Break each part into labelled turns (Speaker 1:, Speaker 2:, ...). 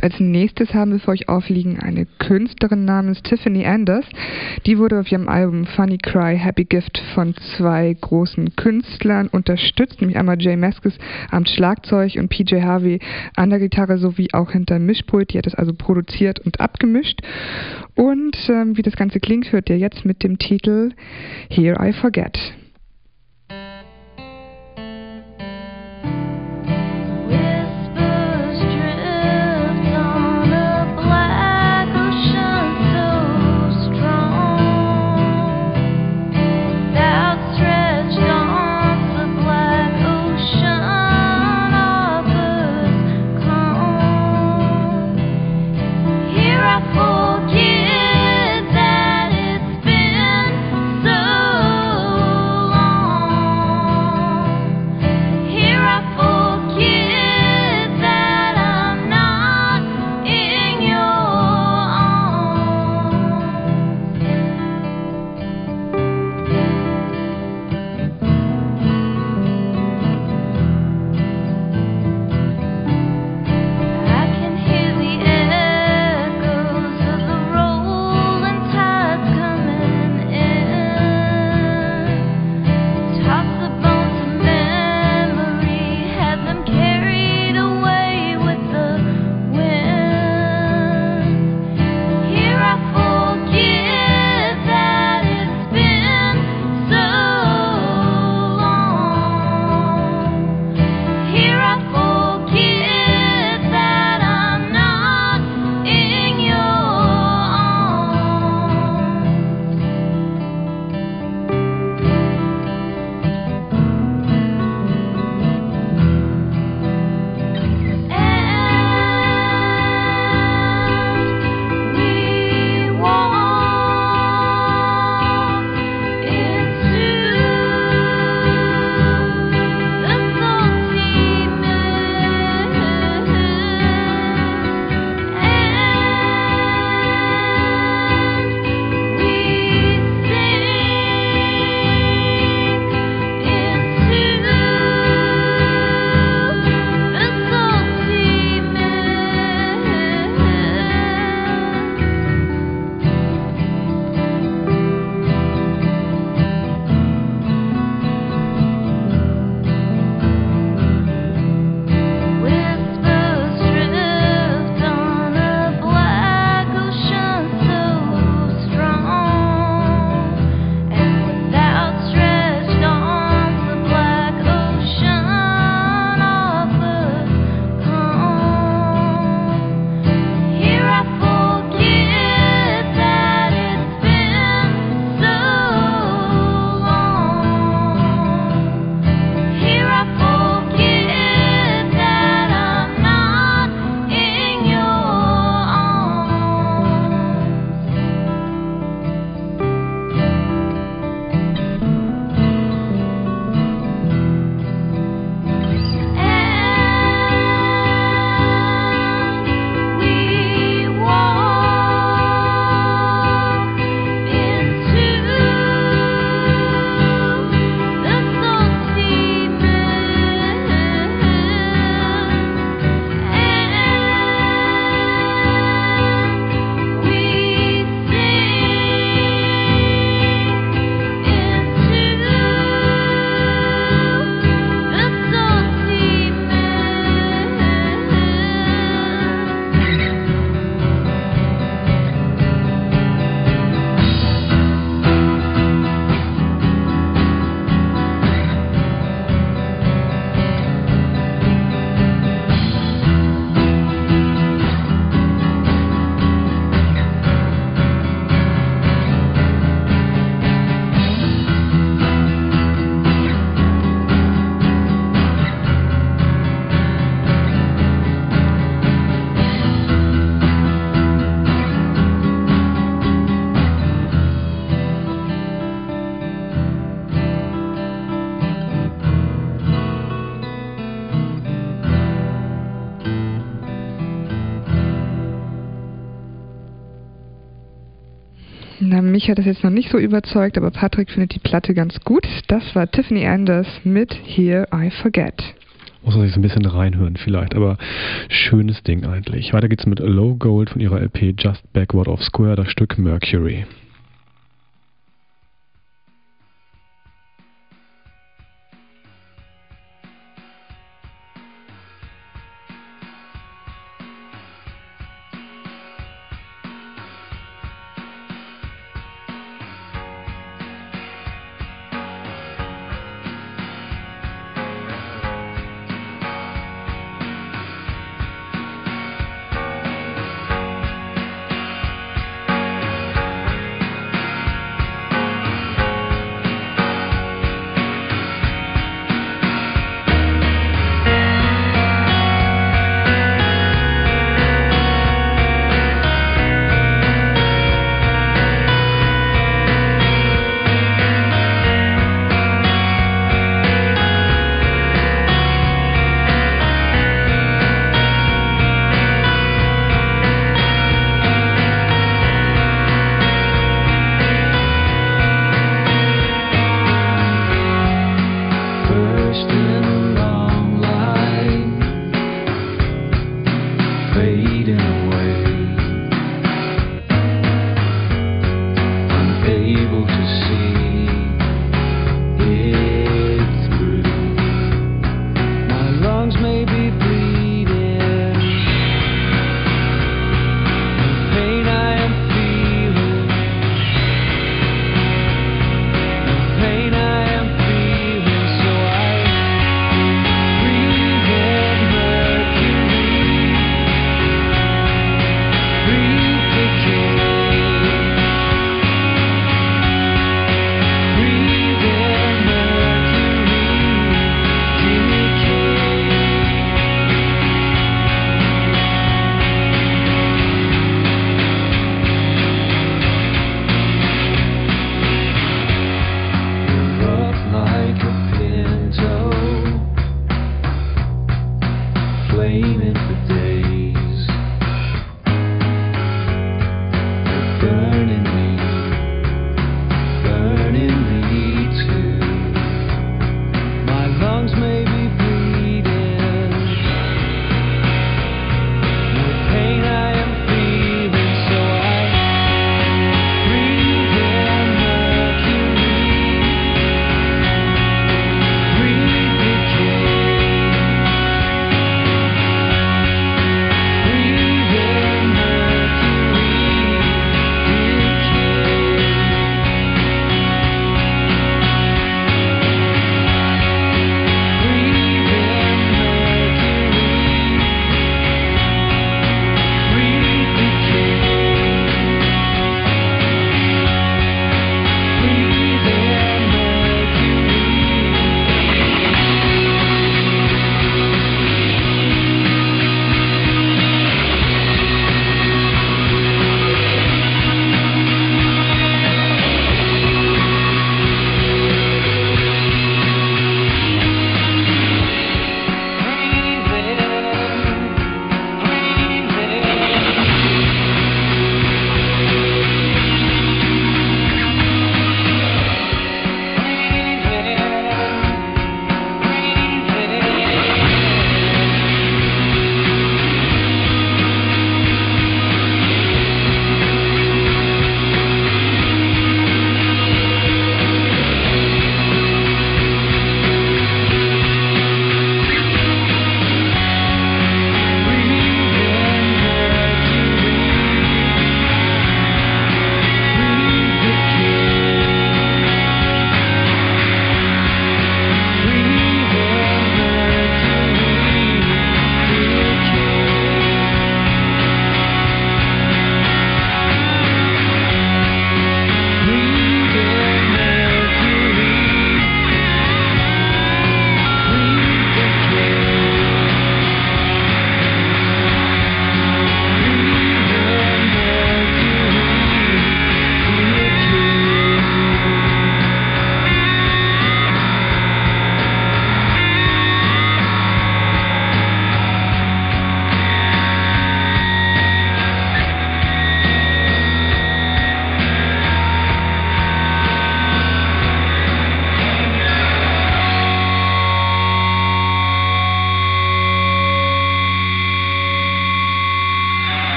Speaker 1: Und als nächstes haben wir für euch aufliegen eine Künstlerin namens Tiffany Anders. Die wurde auf ihrem Album Funny Cry Happy Gift von zwei großen Künstlern unterstützt, nämlich einmal Jay Mascis am Schlagzeug und PJ Harvey an der Gitarre sowie auch hinter Mischpult. Die hat es also produziert und abgemischt. Und wie das Ganze klingt, hört ihr jetzt mit dem Titel Here I Forget. Na, mich hat das jetzt noch nicht so überzeugt, aber Patrick findet die Platte ganz gut. Das war Tiffany Anders mit Here I Forget.
Speaker 2: Muss man sich so ein bisschen reinhören vielleicht, aber schönes Ding eigentlich. Weiter geht's mit Low Gold von ihrer LP Just Backward of Square, das Stück Mercury.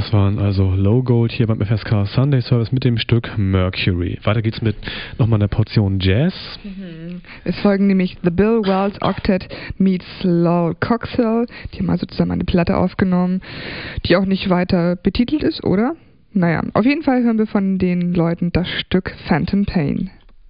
Speaker 2: Das waren also Low Gold hier beim FSK Sunday Service mit dem Stück Mercury. Weiter geht's mit nochmal einer Portion Jazz.
Speaker 1: Es folgen nämlich The Bill Wells Octet meets Lol Coxhill. Die haben also zusammen eine Platte aufgenommen, die auch nicht weiter betitelt ist, oder? Naja, auf jeden Fall hören wir von den Leuten das Stück Phantom Pain.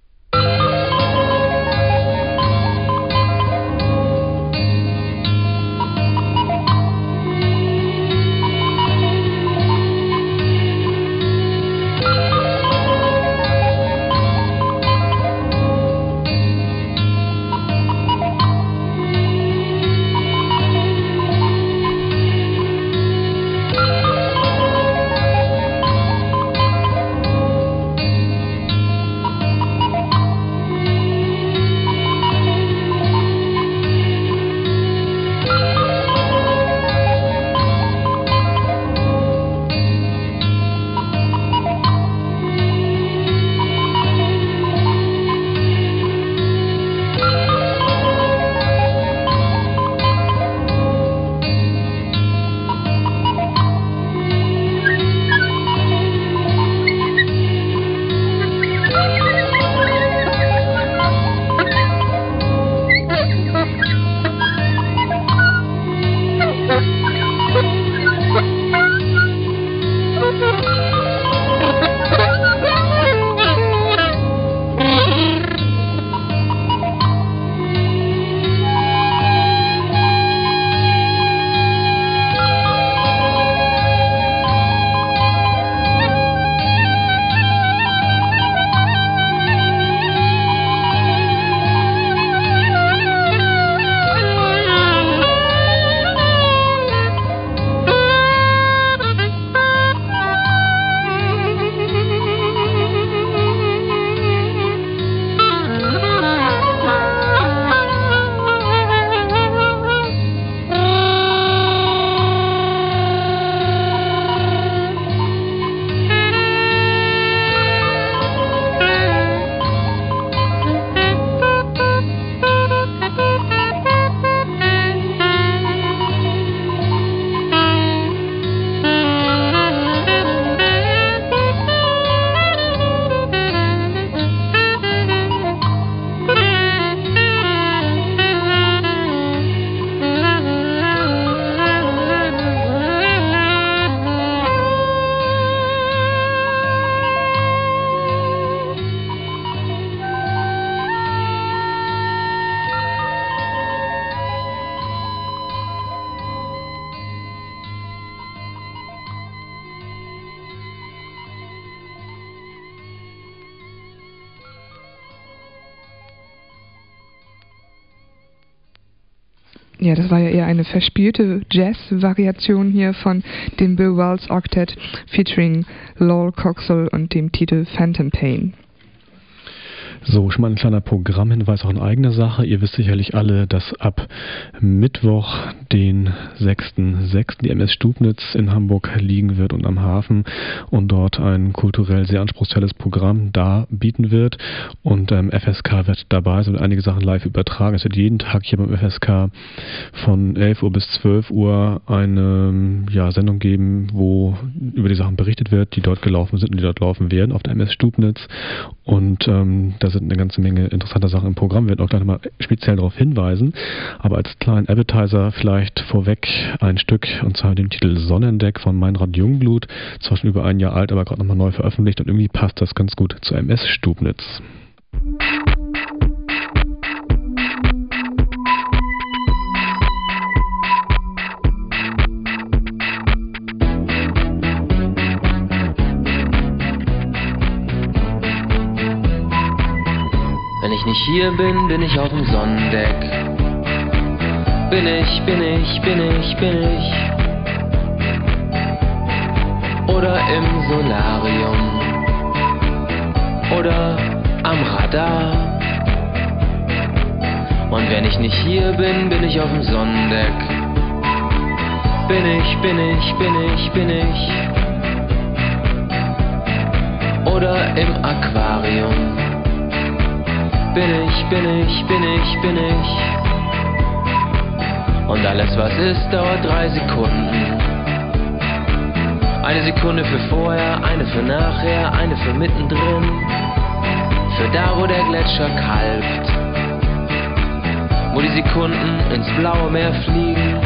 Speaker 1: Ja, das war ja eher eine verspielte Jazz-Variation hier von dem Bill Wells Octet featuring Lol Coxhill und dem Titel Phantom Pain.
Speaker 2: So, schon mal ein kleiner Programmhinweis auch in eigener Sache. Ihr wisst sicherlich alle, dass ab Mittwoch, den 6.6. die MS Stubnitz in Hamburg liegen wird und am Hafen und dort ein kulturell sehr anspruchsvolles Programm darbieten wird. Und FSK wird dabei sein und einige Sachen live übertragen. Es wird jeden Tag hier beim FSK von 11 Uhr bis 12 Uhr eine Sendung geben, wo über die Sachen berichtet wird, die dort gelaufen sind und die dort laufen werden auf der MS Stubnitz. Und da sind eine ganze Menge interessanter Sachen im Programm. Wir werden auch gleich nochmal speziell darauf hinweisen. Aber als kleinen Appetizer vielleicht vorweg ein Stück, und zwar den Titel Sonnendeck von Meinrad Jungblut. Zwar schon über ein Jahr alt, aber gerade nochmal neu veröffentlicht und irgendwie passt das ganz gut zur MS Stubnitz.
Speaker 3: Wenn ich nicht hier bin, bin ich auf dem Sonnendeck. Bin ich. Oder im Solarium. Oder am Radar. Und wenn ich nicht hier bin, bin ich auf dem Sonnendeck. Bin ich. Oder im Aquarium. Bin ich. Und alles was ist, dauert 3 Sekunden. Eine Sekunde für vorher, eine für nachher, eine für mittendrin. Für da, wo der Gletscher kalbt, wo die Sekunden ins blaue Meer fliegen.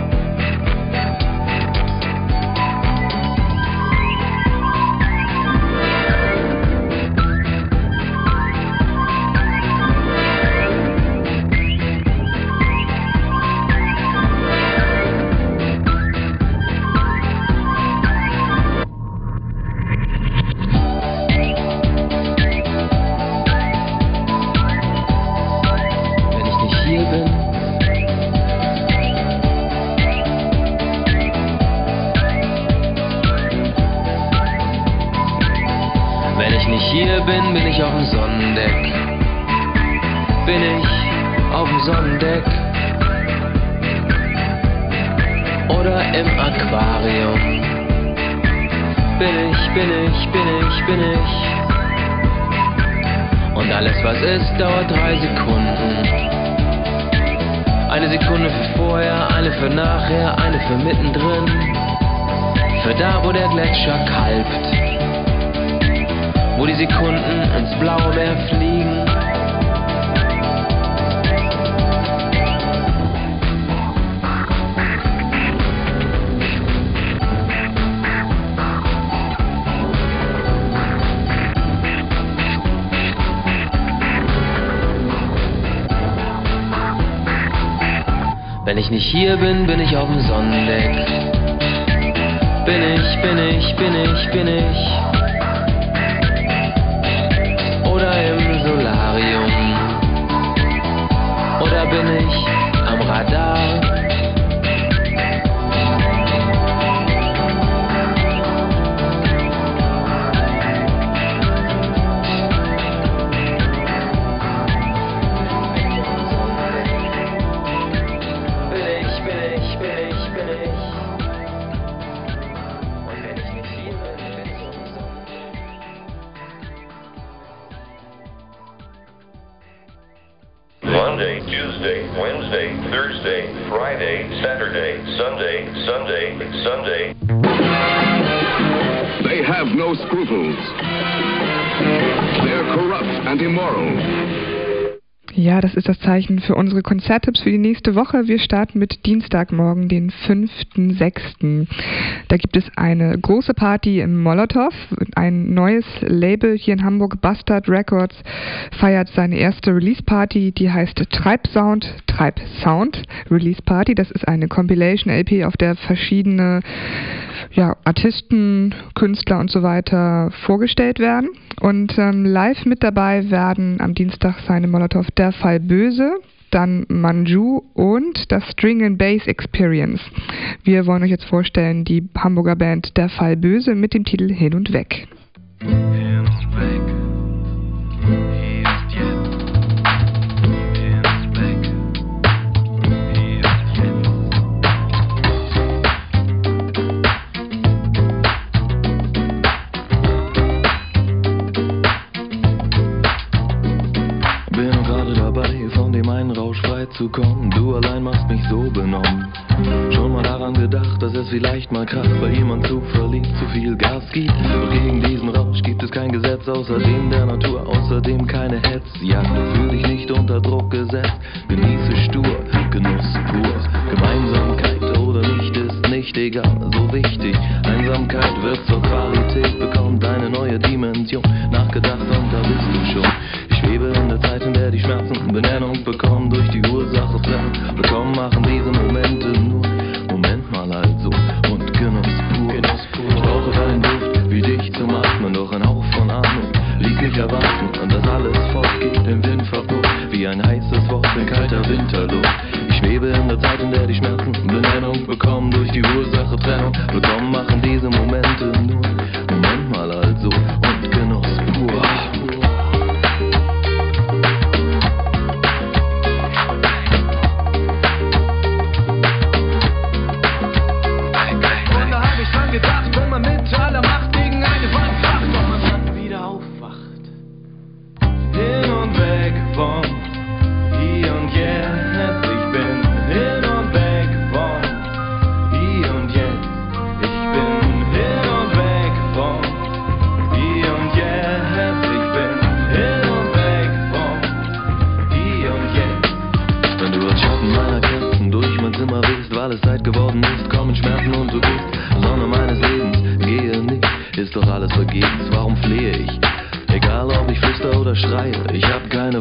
Speaker 3: Bin ich auf dem Sonnendeck, bin ich auf dem Sonnendeck oder im Aquarium, bin ich und alles was ist dauert 3 Sekunden, eine Sekunde für vorher, eine für nachher, eine für mittendrin, für da wo der Gletscher kalbt, wo die Sekunden ins blaue Meer fliegen. Wenn ich nicht hier bin, bin ich auf dem Sonnendeck. Bin ich. Oder im Solarium, oder bin ich am Radar? Bin ich. Und wenn ich nicht hier bin, bin ich auf dem Sonnendeck.
Speaker 4: Monday, Tuesday, Wednesday, Thursday, Friday, Saturday, Sunday.
Speaker 5: They have no scruples. They're corrupt and immoral.
Speaker 1: Ja, das ist das Zeichen für unsere Konzerttipps für die nächste Woche. Wir starten mit Dienstagmorgen, den 5.6. Da gibt es eine große Party im Molotow. Ein neues Label hier in Hamburg, Bastard Records, feiert seine erste Release-Party. Die heißt Treib Sound Release Party. Das ist eine Compilation-LP, auf der verschiedene Artisten, Künstler und so weiter vorgestellt werden. Und live mit dabei werden am Dienstag seine Molotow Der Fall Böse, dann Manju und das String and Bass Experience. Wir wollen euch jetzt vorstellen, die Hamburger Band Der Fall Böse mit dem Titel Hin und Weg.
Speaker 6: Hin und weg, hier ist jetzt. Hin und weg, hier ist jetzt. Bin gerade dabei, von dem einen Rausch frei zu kommen. Du allein machst mich so benommen. Schon mal daran gedacht, dass es vielleicht mal kracht, weil jemand zu verliebt zu viel Gas gibt. Doch gegen diesen Rausch gibt es kein Gesetz, außer dem der Natur, außerdem keine Hetzjagd. Du fühl dich nicht unter Druck gesetzt, genieße stur, Genuss pur. Gemeinsamkeit oder nicht ist nicht egal, so wichtig. Einsamkeit wird zur Qualität, bekommt eine neue Dimension. Nachgedacht und da bist du schon. Ich schwebe in der Zeit, in der die Schmerzen Benennung bekommen, durch die Ursache Trennung bekommen, machen diese Momente nur. Moment mal also und Genuss pur. Ich brauche deinen Duft wie dich zum Atmen, doch ein Hauch von Ahnung ließ mich erwarten. Und das alles fortgeht im Wind verpufft, wie ein heißes Wort in kalter Winterluft. Ich schwebe in der Zeit, in der die Schmerzen Benennung bekommen, durch die Ursache Trennung bekommen, machen diese Momente nur. Moment mal also und Genuss pur. Gedacht, wenn man mit aller Macht gegen eine Wand facht, doch man dann wieder aufwacht. Hin und weg von hier und jetzt. Ich bin hin und weg von hier und jetzt.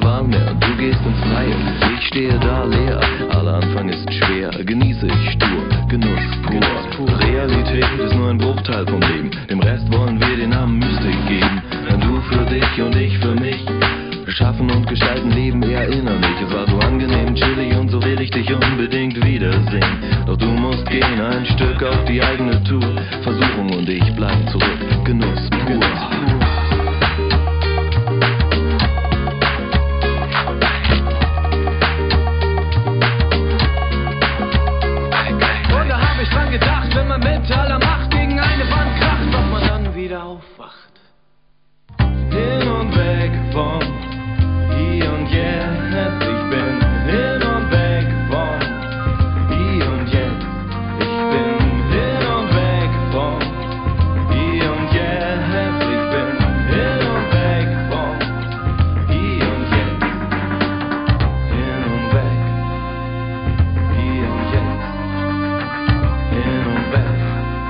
Speaker 6: Wahl mehr. Du gehst ins Freie, ich stehe da leer. Aller Anfang ist schwer, genieße ich stur, Genuss pur. Realität ist nur ein Bruchteil vom Leben, dem Rest wollen wir den Namen Mystik geben. Du für dich und ich für mich, schaffen und gestalten Leben eher innerlich. Es war so angenehm, chillig und so will ich dich unbedingt wiedersehen. Doch du musst gehen, ein Stück auf die eigene Tour. Versuchung und ich bleiben zurück, Genuss pur.
Speaker 3: Und da hab ich dran gedacht, wenn man mit aller Macht gegen eine Wand kracht, ob man dann wieder aufwacht.
Speaker 6: Hin und weg von hier und jetzt, ich bin hin und weg von hier und jetzt, ich bin hin und weg von hier und jetzt, ich bin hin und weg von hier und jetzt, hin und weg, hier und jetzt, hin und weg.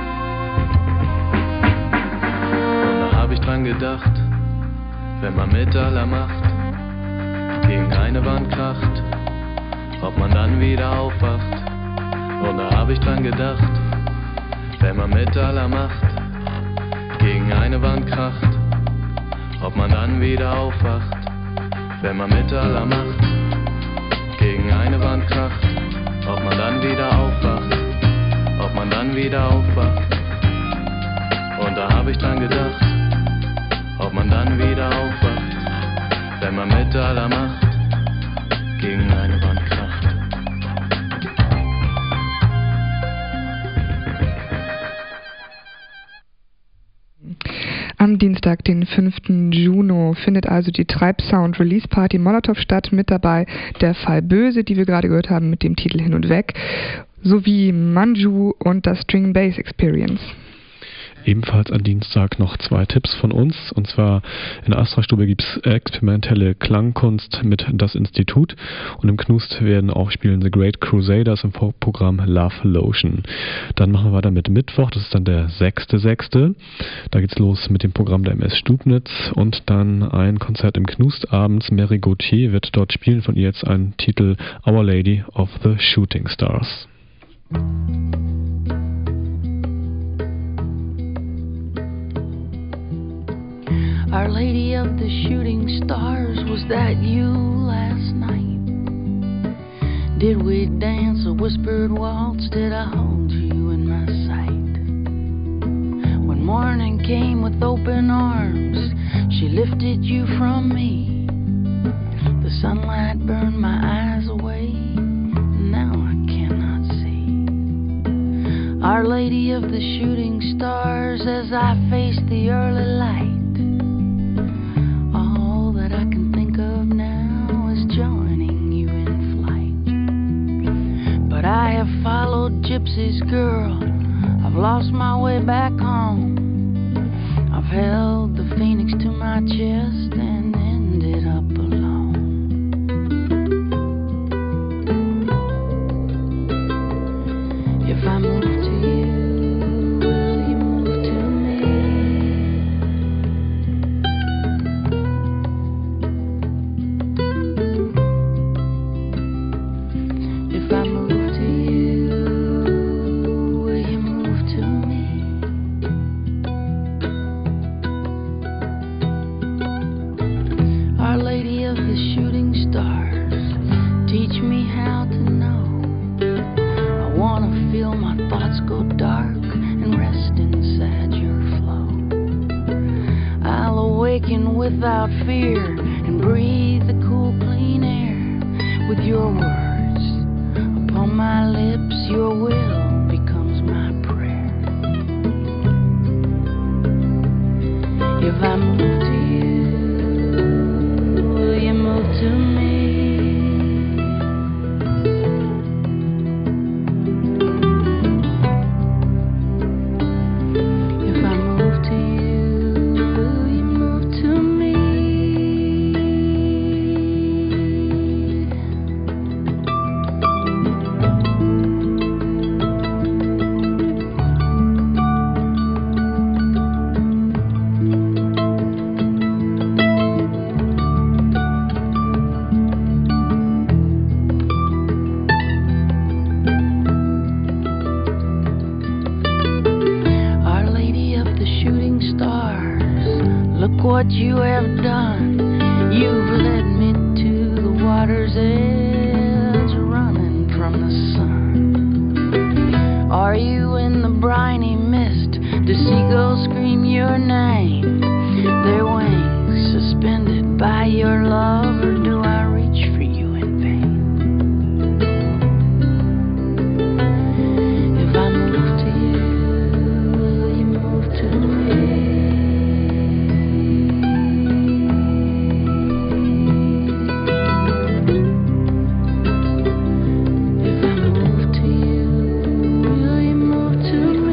Speaker 6: Und da hab ich dran gedacht, wenn man mit aller Macht gegen eine Wand kracht, ob man dann wieder aufwacht. Und da hab ich dran gedacht, wenn man mit aller Macht gegen eine Wand kracht, ob man dann wieder aufwacht. Wenn man mit aller Macht gegen eine Wand kracht, ob man dann wieder aufwacht, ob man dann wieder aufwacht. Und da hab ich dran gedacht, ob man dann wieder aufwacht, wenn man mit aller Macht gegen eine Wand kracht.
Speaker 1: Am Dienstag, den 5. Juni, findet also die Treibsound Release Party Molotow statt. Mit dabei der Fall Böse, die wir gerade gehört haben mit dem Titel Hin und Weg, sowie Manju und das String Bass Experience.
Speaker 2: Ebenfalls am Dienstag noch 2 Tipps von uns. Und zwar in der Astra-Stube gibt es experimentelle Klangkunst mit Das Institut. Und im Knust werden auch spielen The Great Crusaders im Vorprogramm Love Lotion. Dann machen wir weiter mit Mittwoch, das ist dann der 6.6. Da geht's los mit dem Programm der MS Stubnitz. Und dann ein Konzert im Knust abends. Mary Gauthier wird dort spielen, von ihr jetzt einen Titel Our Lady of the Shooting Stars.
Speaker 7: Our Lady of the Shooting Stars, was that you last night? Did we dance a whispered waltz? Did I hold you in my sight? When morning came with open arms, she lifted you from me. The sunlight burned my eyes away, and now I cannot see. Our Lady of the Shooting Stars, as I face the early light, but I have followed Gypsy's girl. I've lost my way back home. I've held the phoenix to my chest and ended up alone. If I move to you, will you move to me? If I move without fear and breathe the cool clean air with your words upon my lips. Your will becomes my prayer. If I move to you, will you move to me? what you have done. You've led me to the water's edge, running from the sun. Are you in the briny mist? Do seagulls scream your name? Their wings suspended by your love, or do I reach for you in vain? If I move to you, will you move to me? If I move to you, will you move to me?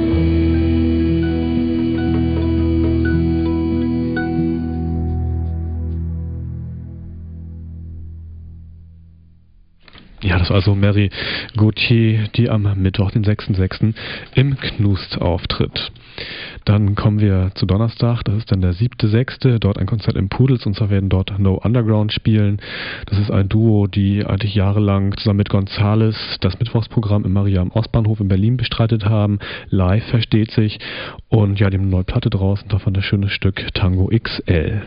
Speaker 2: Ja, das war also Mary Gauthier, die am Mittwoch, den 6.6. im Knust auftritt. Dann kommen wir zu Donnerstag, das ist dann der 7.6., dort ein Konzert im Pudels, und zwar werden dort No Underground spielen. Das ist ein Duo, die eigentlich jahrelang zusammen mit Gonzales das Mittwochsprogramm im Maria am Ostbahnhof in Berlin bestreitet haben. Live versteht sich, und ja, die haben eine neue Platte draußen, davon das schöne Stück Tango XL.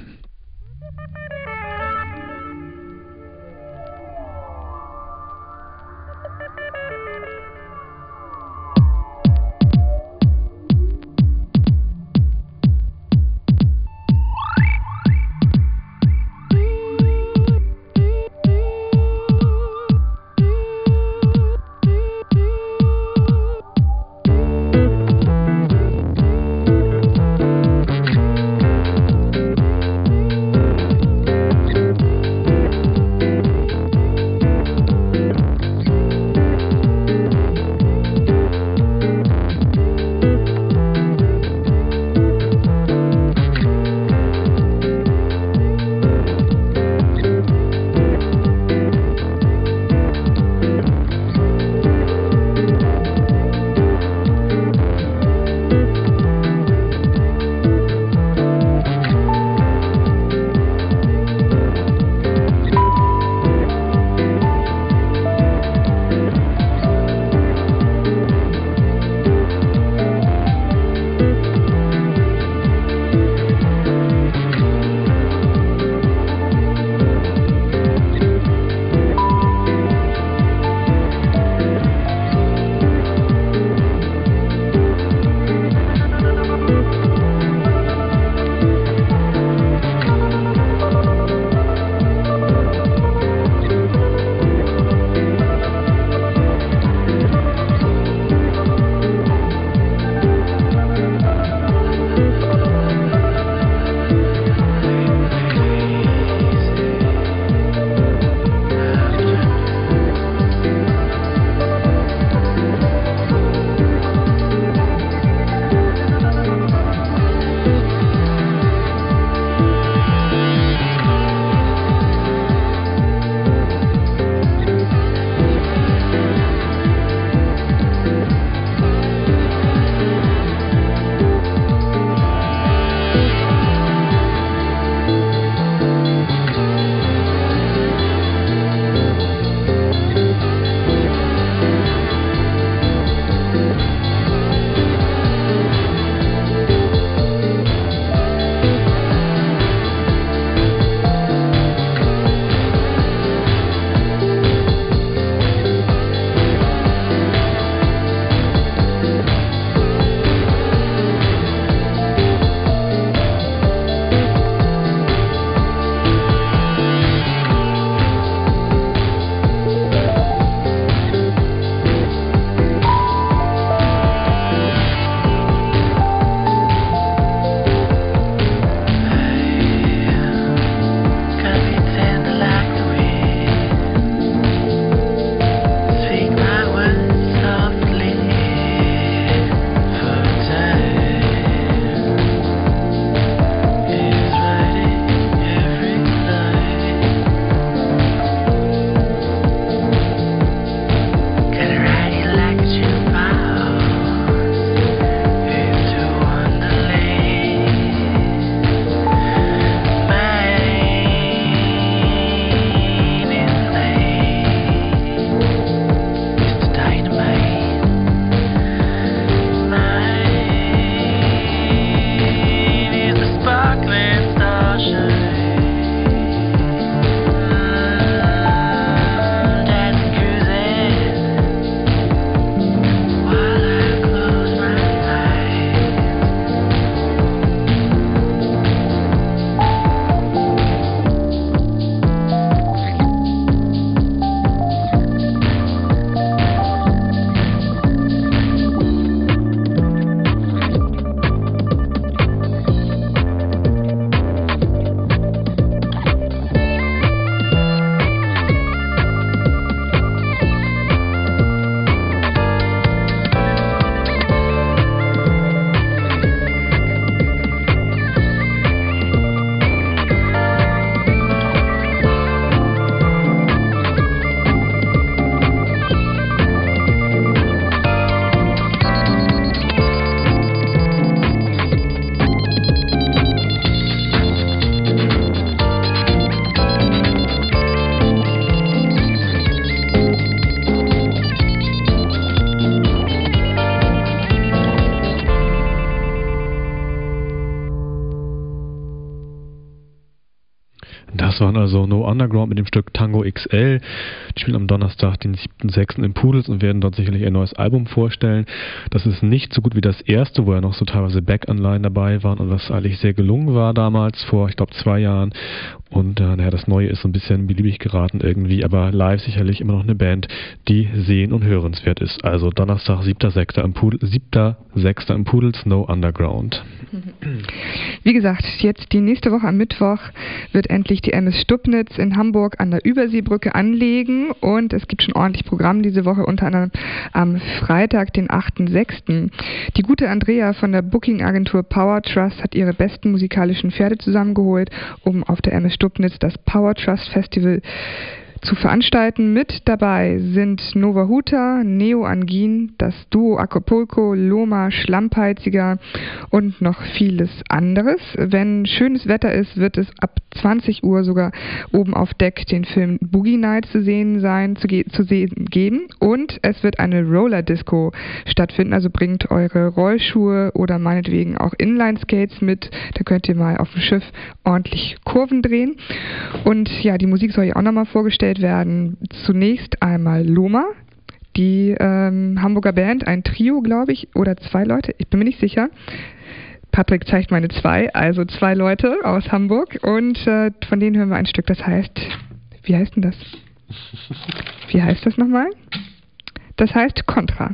Speaker 2: Das waren also No Underground mit dem Stück Tango XL. Die spielen am Donnerstag, den 7.6. im Pudels und werden dort sicherlich ein neues Album vorstellen. Das ist nicht so gut wie das erste, wo ja noch so teilweise Back-Anleihen dabei waren und was eigentlich sehr gelungen war damals, vor, ich glaube, 2 Jahren. Und das Neue ist so ein bisschen beliebig geraten irgendwie, aber live sicherlich immer noch eine Band, die sehen- und hörenswert ist. Also Donnerstag, 7.6. im Pudels, No Underground.
Speaker 1: Wie gesagt, jetzt die nächste Woche am Mittwoch wird endlich die MS Stubnitz in Hamburg an der Überseebrücke anlegen und es gibt schon ordentlich Programm diese Woche, unter anderem am Freitag, den 8.6. Die gute Andrea von der Booking-Agentur Power Trust hat ihre besten musikalischen Pferde zusammengeholt, um auf der MS Stubnitz das Power Trust Festival zu veranstalten. Mit dabei sind Nova Huta, Neo Angin, das Duo Acapulco, Loma, Schlammpeiziger und noch vieles anderes. Wenn schönes Wetter ist, wird es ab 20 Uhr sogar oben auf Deck den Film Boogie Night zu sehen geben und es wird eine Roller Disco stattfinden, also bringt eure Rollschuhe oder meinetwegen auch Inline-Skates mit, da könnt ihr mal auf dem Schiff ordentlich Kurven drehen und ja, die Musik soll ja auch nochmal vorgestellt werden. Zunächst einmal Loma, die Hamburger Band, ein Trio, glaube ich, oder 2 Leute, ich bin mir nicht sicher. Patrick zeigt meine 2, also 2 Leute aus Hamburg und von denen hören wir ein Stück, das heißt, wie heißt denn das? Wie heißt das nochmal? Das heißt Contra.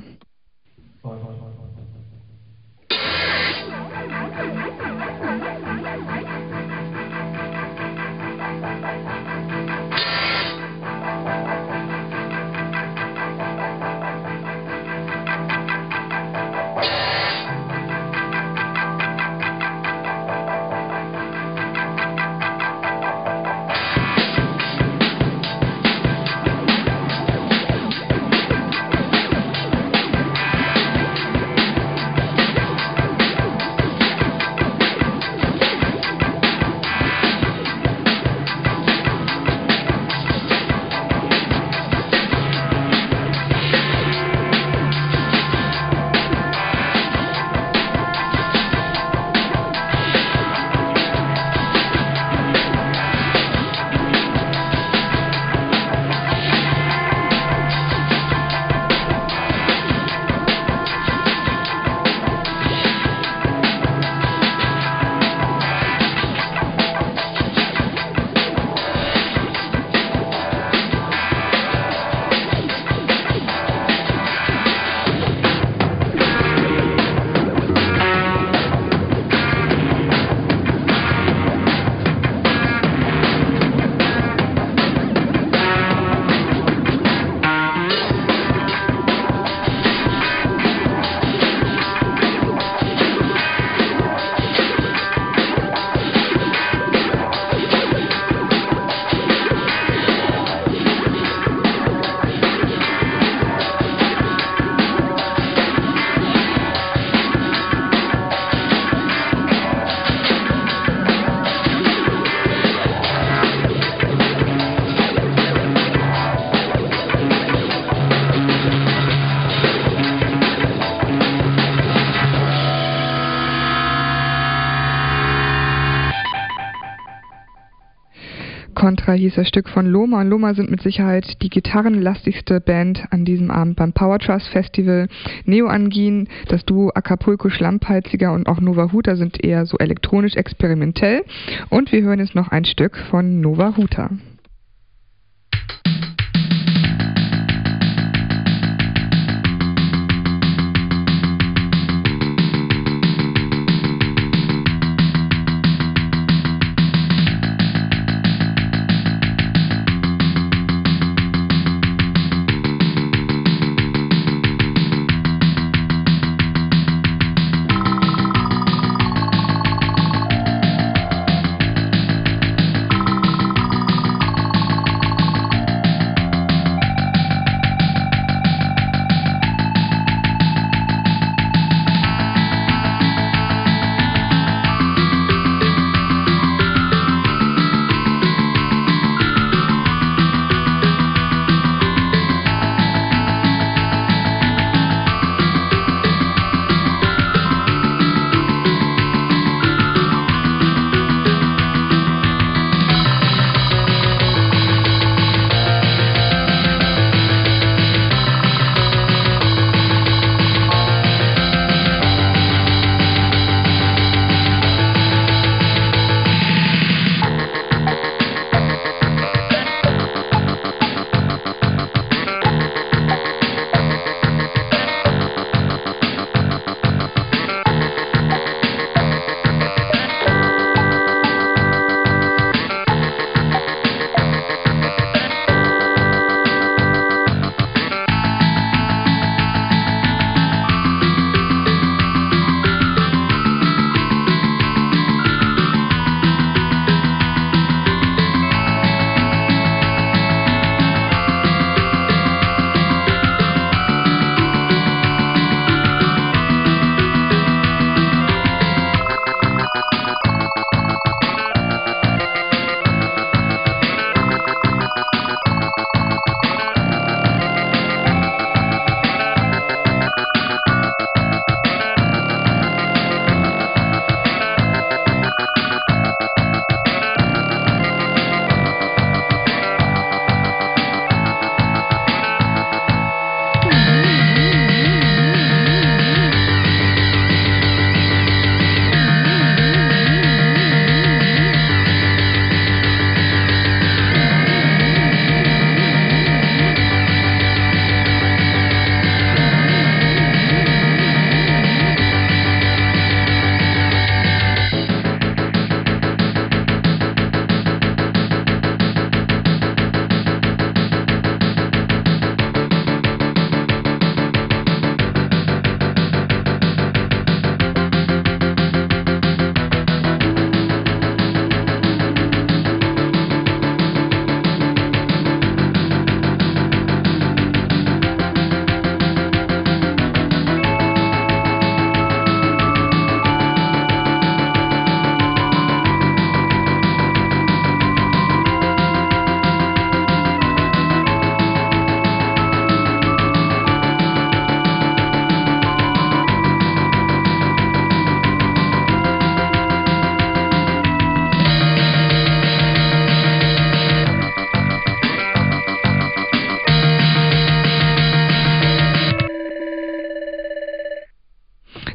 Speaker 1: Contra hieß das Stück von Loma. Und Loma sind mit Sicherheit die gitarrenlastigste Band an diesem Abend beim Power Trust Festival. Neo Angin, das Duo Acapulco, Schlammpeiziger und auch Nova Huta sind eher so elektronisch experimentell. Und wir hören jetzt noch ein Stück von Nova Huta.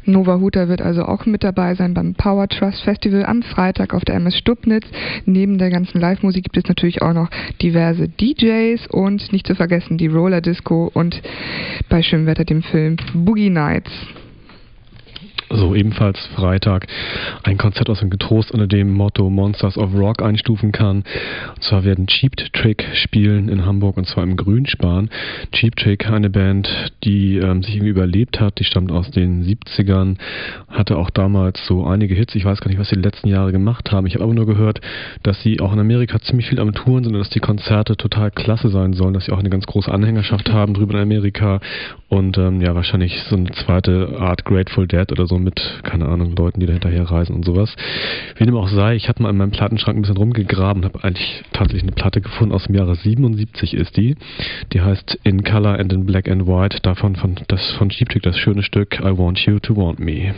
Speaker 1: Nova Huta wird also auch mit dabei sein beim Power Trust Festival am Freitag auf der MS Stubnitz. Neben der ganzen Live-Musik gibt es natürlich auch noch diverse DJs und nicht zu vergessen die Roller Disco und bei schönem Wetter dem Film Boogie Nights.
Speaker 2: So, ebenfalls Freitag ein Konzert, aus dem getrost unter dem Motto Monsters of Rock einstufen kann. Und zwar werden Cheap Trick spielen in Hamburg, und zwar im Grünspan. Cheap Trick, eine Band, die sich irgendwie überlebt hat, die stammt aus den 70ern, hatte auch damals so einige Hits. Ich weiß gar nicht, was sie die letzten Jahre gemacht haben. Ich habe aber nur gehört, dass sie auch in Amerika ziemlich viel am Touren sind und dass die Konzerte total klasse sein sollen, dass sie auch eine ganz große Anhängerschaft haben drüben in Amerika und ja, wahrscheinlich so eine zweite Art Grateful Dead oder so mit, keine Ahnung, Leuten, die da hinterher reisen und sowas. Wie dem auch sei, ich habe mal in meinem Plattenschrank ein bisschen rumgegraben und habe eigentlich tatsächlich eine Platte gefunden aus dem Jahre 77 ist die. Die heißt In Color and in Black and White, davon von Cheap Trick das schöne Stück I Want You to Want Me.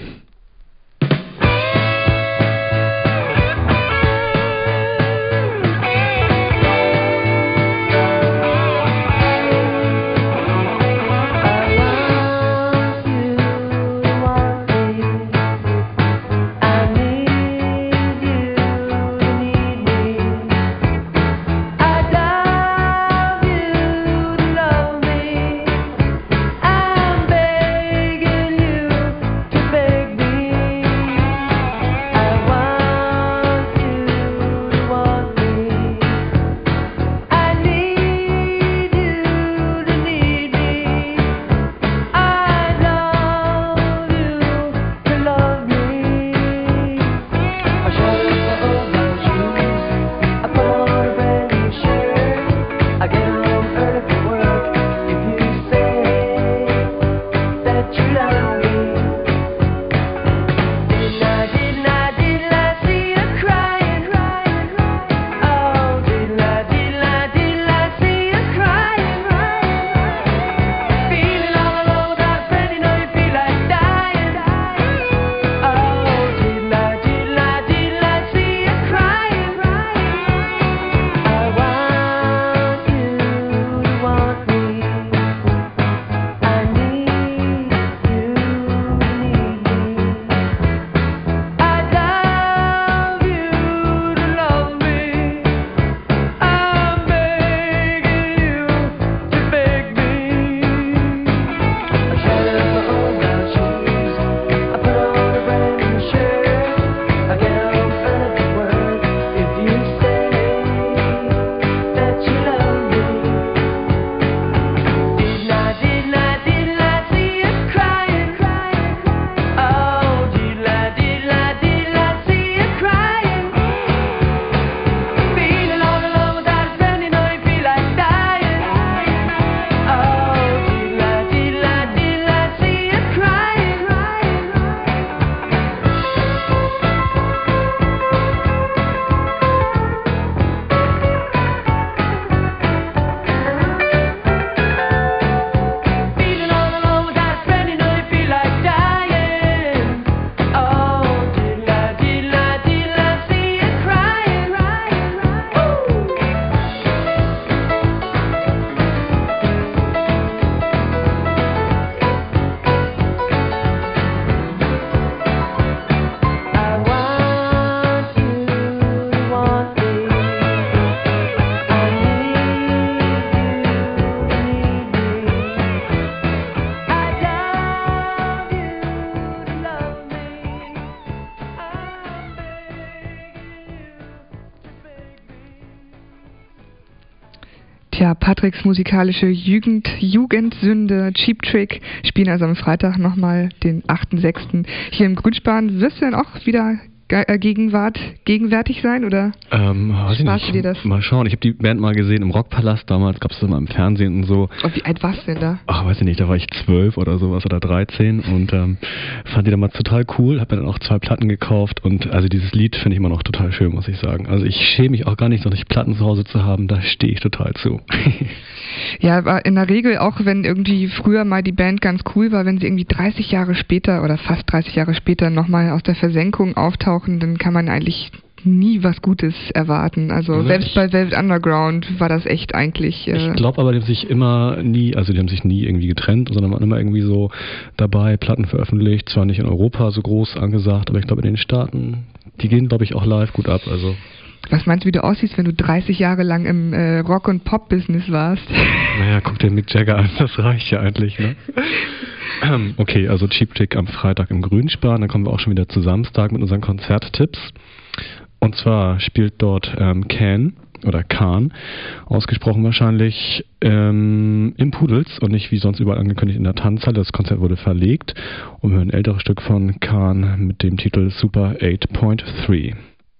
Speaker 1: Tja, Patricks musikalische Jugendsünde Cheap Trick spielen also am Freitag nochmal den 8.6. hier im Grünspan. Wirst du denn auch wieder gegenwärtig sein, oder
Speaker 2: weiß ich nicht. Mal schauen, ich habe die Band mal gesehen im Rockpalast, damals gab es das mal im Fernsehen und so.
Speaker 1: Und wie alt warst du denn da?
Speaker 2: Ach, weiß ich nicht, da war ich 12 oder sowas oder 13 und fand die damals total cool, habe mir dann auch 2 Platten gekauft und also dieses Lied finde ich immer noch total schön, muss ich sagen. Also ich schäme mich auch gar nicht, solche Platten zu Hause zu haben, da stehe ich total zu.
Speaker 1: Ja, aber in der Regel auch, wenn irgendwie früher mal die Band ganz cool war, wenn sie irgendwie 30 Jahre später oder fast 30 Jahre später nochmal aus der Versenkung auftauchen, dann kann man eigentlich nie was Gutes erwarten. Also selbst bei Velvet Underground war das echt eigentlich...
Speaker 2: Ich glaube aber, die haben sich nie irgendwie getrennt, sondern waren immer irgendwie so dabei, Platten veröffentlicht, zwar nicht in Europa so groß angesagt, aber ich glaube in den Staaten, die gehen glaube ich auch live gut ab. Also.
Speaker 1: Was meinst du, wie du aussiehst, wenn du 30 Jahre lang im Rock- und Pop-Business warst?
Speaker 2: Naja, guck dir Mick Jagger an, das reicht ja eigentlich, ne? Okay, also Cheap Trick am Freitag im Grünspan, dann kommen wir auch schon wieder zu Samstag mit unseren Konzerttipps. Und zwar spielt dort Can, ausgesprochen wahrscheinlich, im Pudels und nicht wie sonst überall angekündigt in der Tanzhalle. Das Konzert wurde verlegt und wir hören ein älteres Stück von Can mit dem Titel Super 8.3.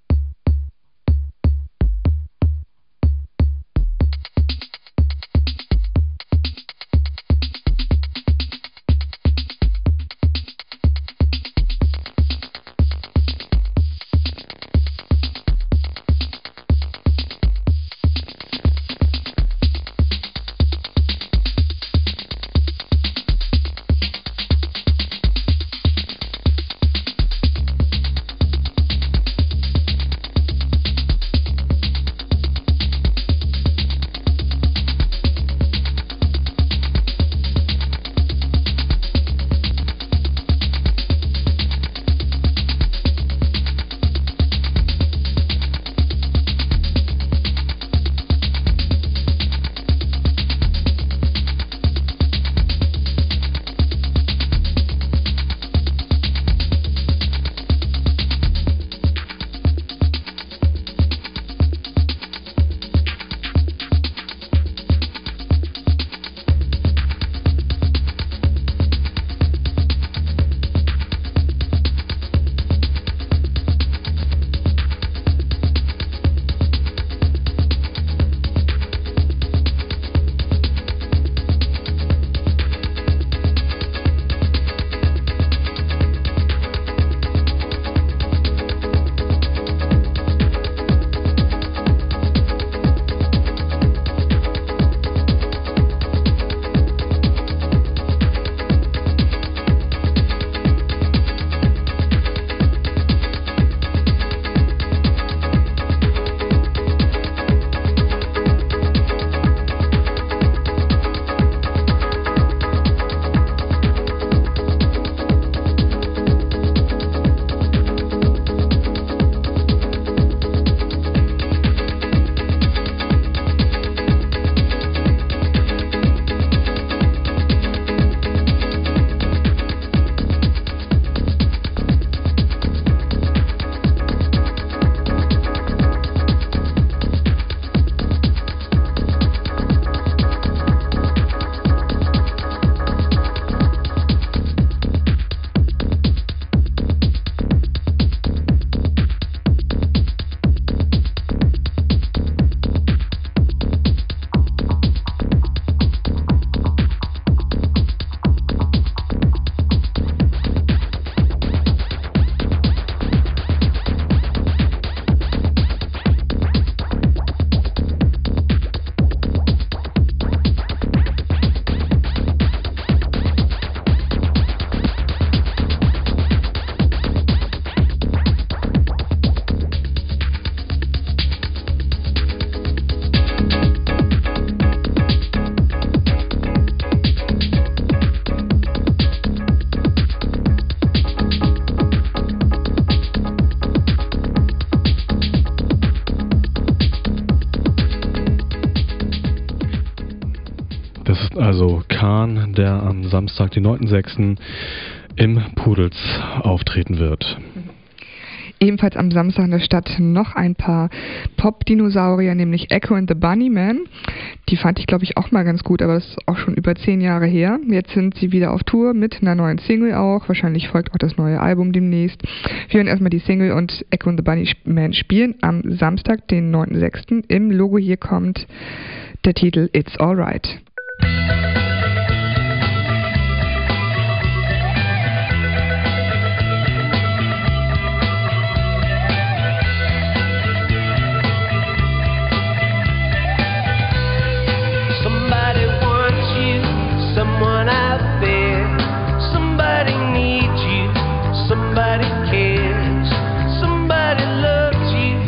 Speaker 2: Also Can, der am Samstag, den 9.6. im Pudels auftreten wird.
Speaker 1: Ebenfalls am Samstag in der Stadt noch ein paar Pop-Dinosaurier, nämlich Echo and the Bunnymen. Die fand ich, glaube ich, auch mal ganz gut, aber das ist auch schon über 10 Jahre her. Jetzt sind sie wieder auf Tour mit einer neuen Single auch. Wahrscheinlich folgt auch das neue Album demnächst. Wir hören erstmal die Single und Echo and the Bunnymen spielen am Samstag, den 9.6. Im Logo hier kommt der Titel It's Alright.
Speaker 8: Someone out there, somebody needs you, somebody cares, somebody loves you,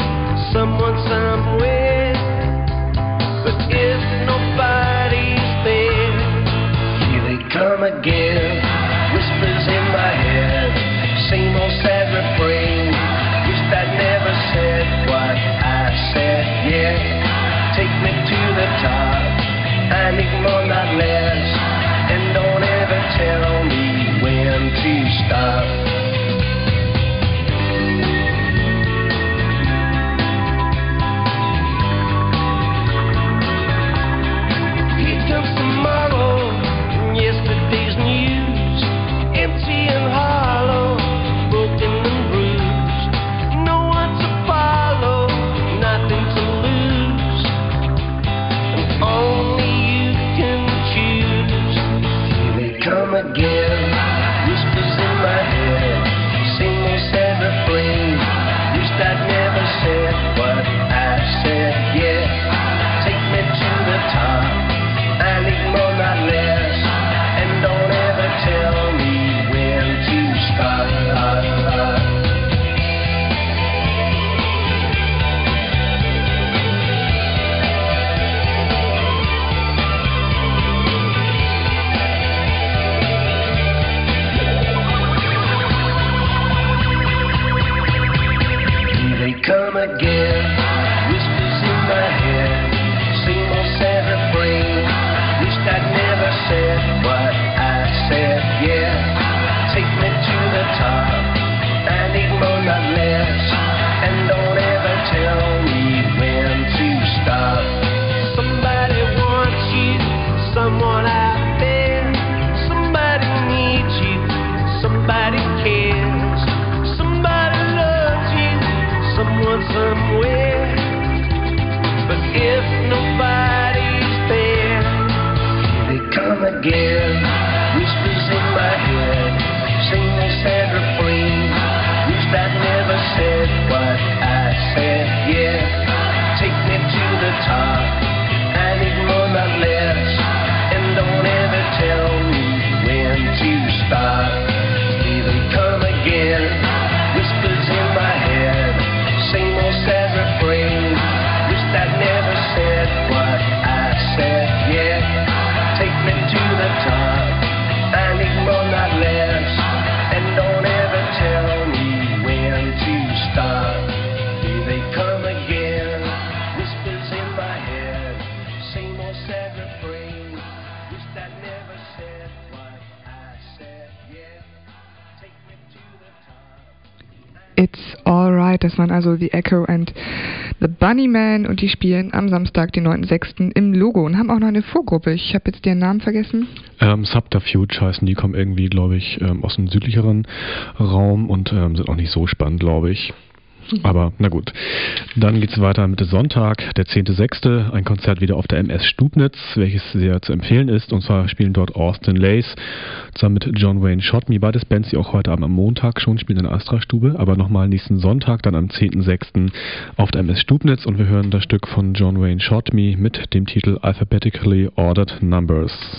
Speaker 8: come again. Whispers in my head, sing the sad refrain. Wish that never said what I said, yeah. Take me to the top and ignore my less. And don't ever tell me when to stop. Even come again. Whispers in my head, same old sad refrain. Wish that never said what I said, yeah. Take me to the top and ignore not less. And don't ever tell me when to stop. Here they come again. Whispers in my head, same old sad refrain. Wish that never said what I said, yeah. Take me to the top.
Speaker 1: It's Alright, das waren also The Echo and The Bunnymen und die spielen am Samstag, den 9.6. im Logo und haben auch noch eine Vorgruppe. Ich habe jetzt den Namen vergessen.
Speaker 2: Subterfuge heißen die, kommen irgendwie, glaube ich, aus einem südlicheren Raum und sind auch nicht so spannend, glaube ich. Aber na gut. Dann geht's weiter mit Sonntag, der 10.6. Ein Konzert wieder auf der MS Stubnitz, welches sehr zu empfehlen ist. Und zwar spielen dort Austin Lace zusammen mit John Wayne Shot Me. Beides Bands, die auch heute Abend am Montag schon spielen in der Astra-Stube. Aber nochmal nächsten Sonntag, dann am 10.6. auf der MS Stubnitz. Und wir hören das Stück von John Wayne Shot Me mit dem Titel Alphabetically Ordered Numbers.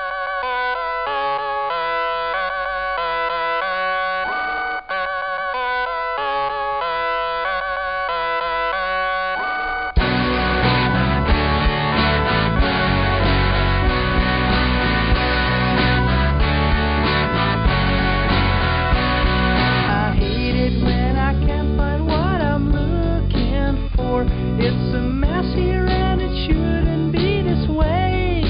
Speaker 9: It's a mess here and it shouldn't be this way.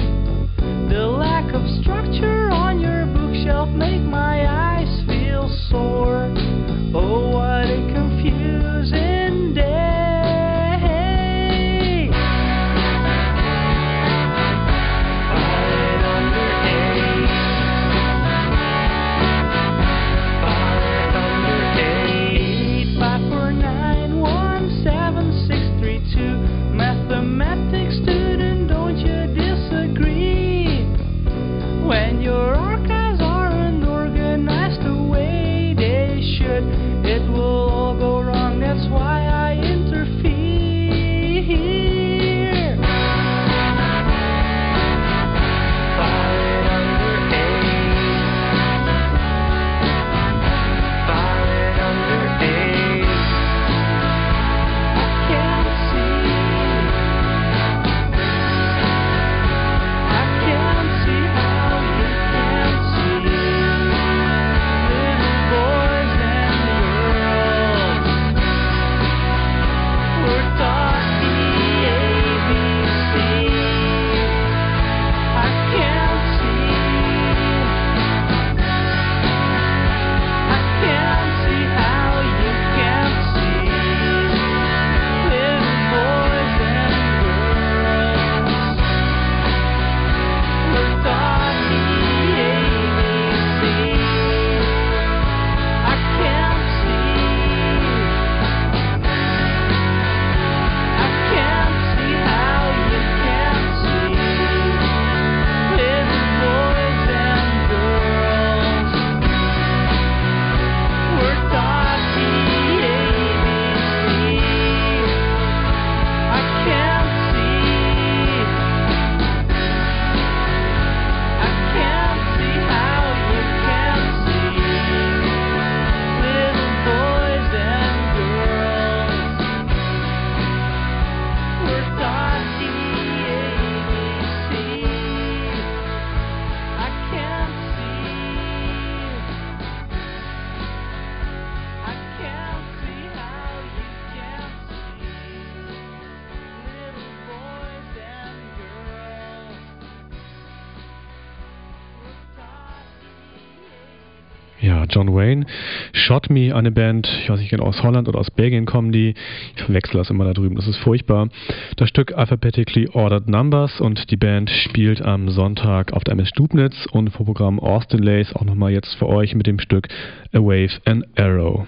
Speaker 2: Ja, John Wayne, Shot Me, eine Band, ich weiß nicht genau, aus Holland oder aus Belgien kommen die. Ich verwechsel das immer da drüben, das ist furchtbar. Das Stück Alphabetically Ordered Numbers und die Band spielt am Sonntag auf der MS Stubnitz und vor Programm Austin Lace auch nochmal jetzt für euch mit dem Stück A Wave and Arrow.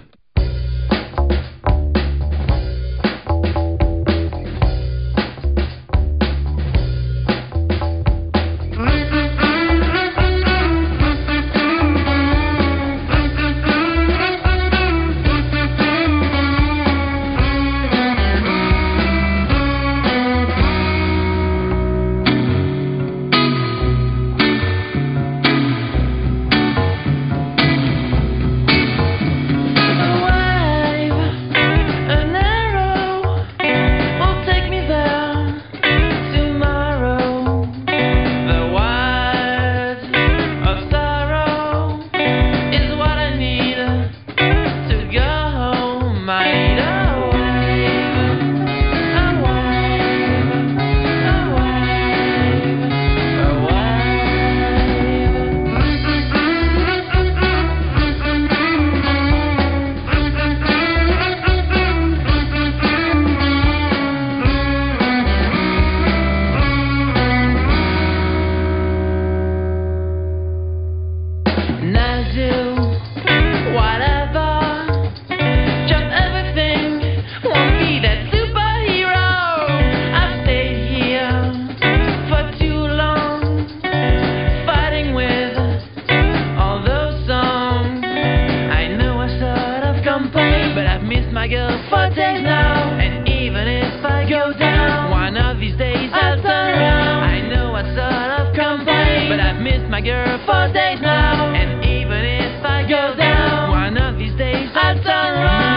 Speaker 9: for days now. And even if I go down, one of these days I'll turn around. I know I sort of complain, but I've missed my girl for days now. And even if I go down, one of these days I'll turn around.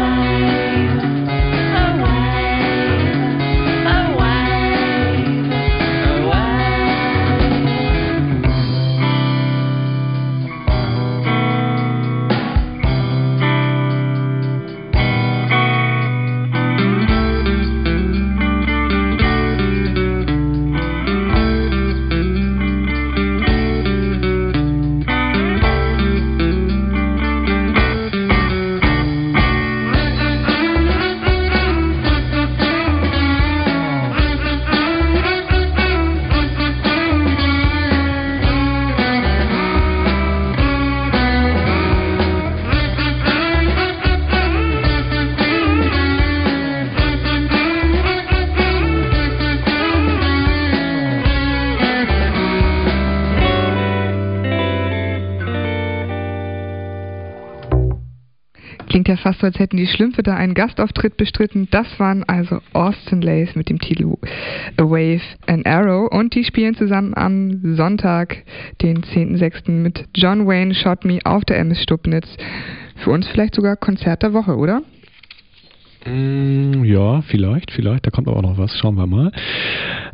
Speaker 1: Klingt ja fast so, als hätten die Schlümpfe da einen Gastauftritt bestritten. Das waren also Austin Lace mit dem Titel A Wave, an Arrow. Und die spielen zusammen am Sonntag, den 10.06. mit John Wayne Shot Me auf der MS Stubnitz. Für uns vielleicht sogar Konzert der Woche, oder?
Speaker 2: Ja, vielleicht. Da kommt aber auch noch was. Schauen wir mal.